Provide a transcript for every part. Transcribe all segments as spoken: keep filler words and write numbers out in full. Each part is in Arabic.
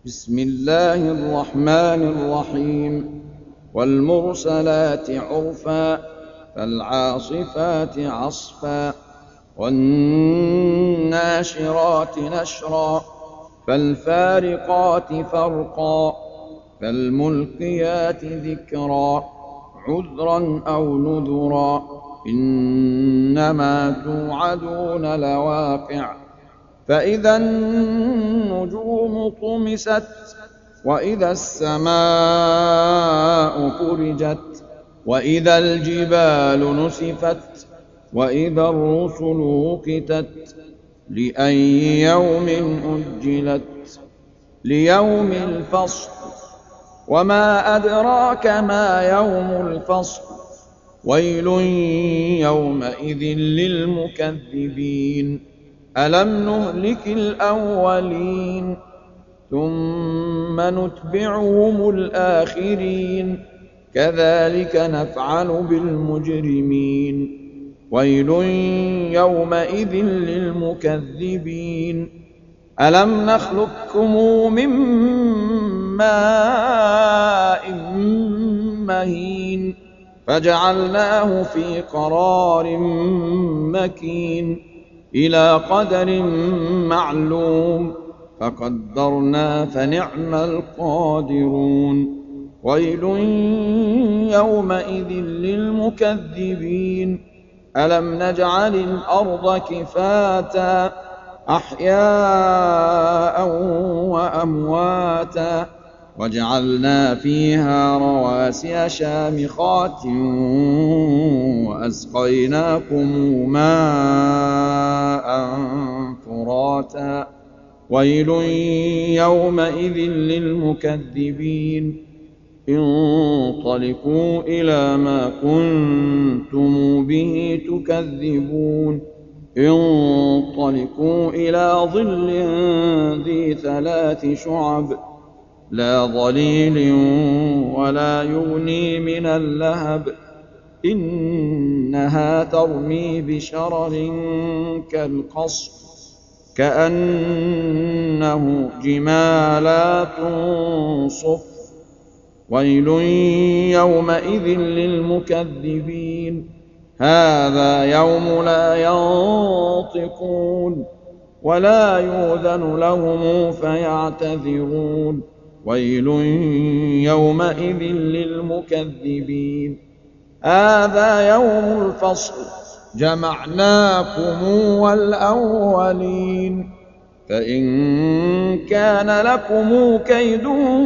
بسم الله الرحمن الرحيم والمرسلات عرفا فالعاصفات عصفا والناشرات نشرا فالفارقات فرقا فالملقيات ذكرا عذرا أو نذرا إنما توعدون لواقع فإذا النجوم طمست وإذا السماء فرجت وإذا الجبال نسفت وإذا الرسل وقتت لأي يوم أجلت ليوم الفصل وما أدراك ما يوم الفصل ويل يومئذ للمكذبين ألم نهلك الأولين ثم نتبعهم الآخرين كذلك نفعل بالمجرمين ويل يومئذ للمكذبين ألم نخلقكم من ماء مهين فجعلناه في قرار مكين إلى قدر معلوم فقدرنا فنعم القادرون ويل يومئذ للمكذبين ألم نجعل الأرض كفاتا أحياء وأمواتا وجعلنا فيها رواسي شامخات وأسقيناكم ماء فراتا ويل يومئذ للمكذبين انطلقوا إلى ما كنتم به تكذبون انطلقوا إلى ظل ذي ثلاث شعب لا ظليل ولا يغني من اللهب إنها ترمي بشرر كالقصر كأنه جمالات صفر ويل يومئذ للمكذبين هذا يوم لا ينطقون ولا يؤذن لهم فيعتذرون ويل يومئذ للمكذبين هذا يوم الفصل جمعناكم والأولين فإن كان لكم كيد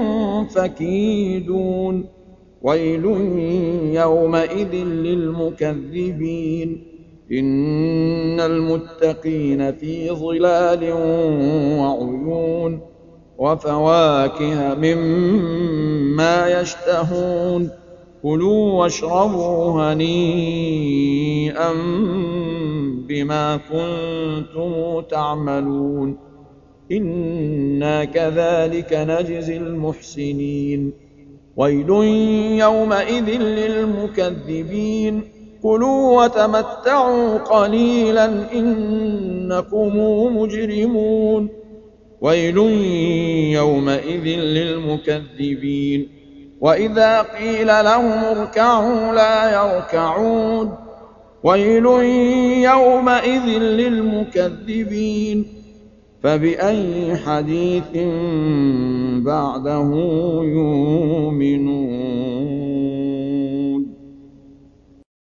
فكيدون ويل يومئذ للمكذبين إن المتقين في ظلال وعيون وفواكه مما يشتهون كلوا واشربوا هنيئا بما كنتم تعملون إنا كذلك نجزي المحسنين ويل يومئذ للمكذبين كلوا وتمتعوا قليلا إنكم مجرمون ويل يومئذ للمكذبين وإذا قيل لهم اركعوا لا يركعون ويل يومئذ للمكذبين فبأي حديث بعده يؤمنون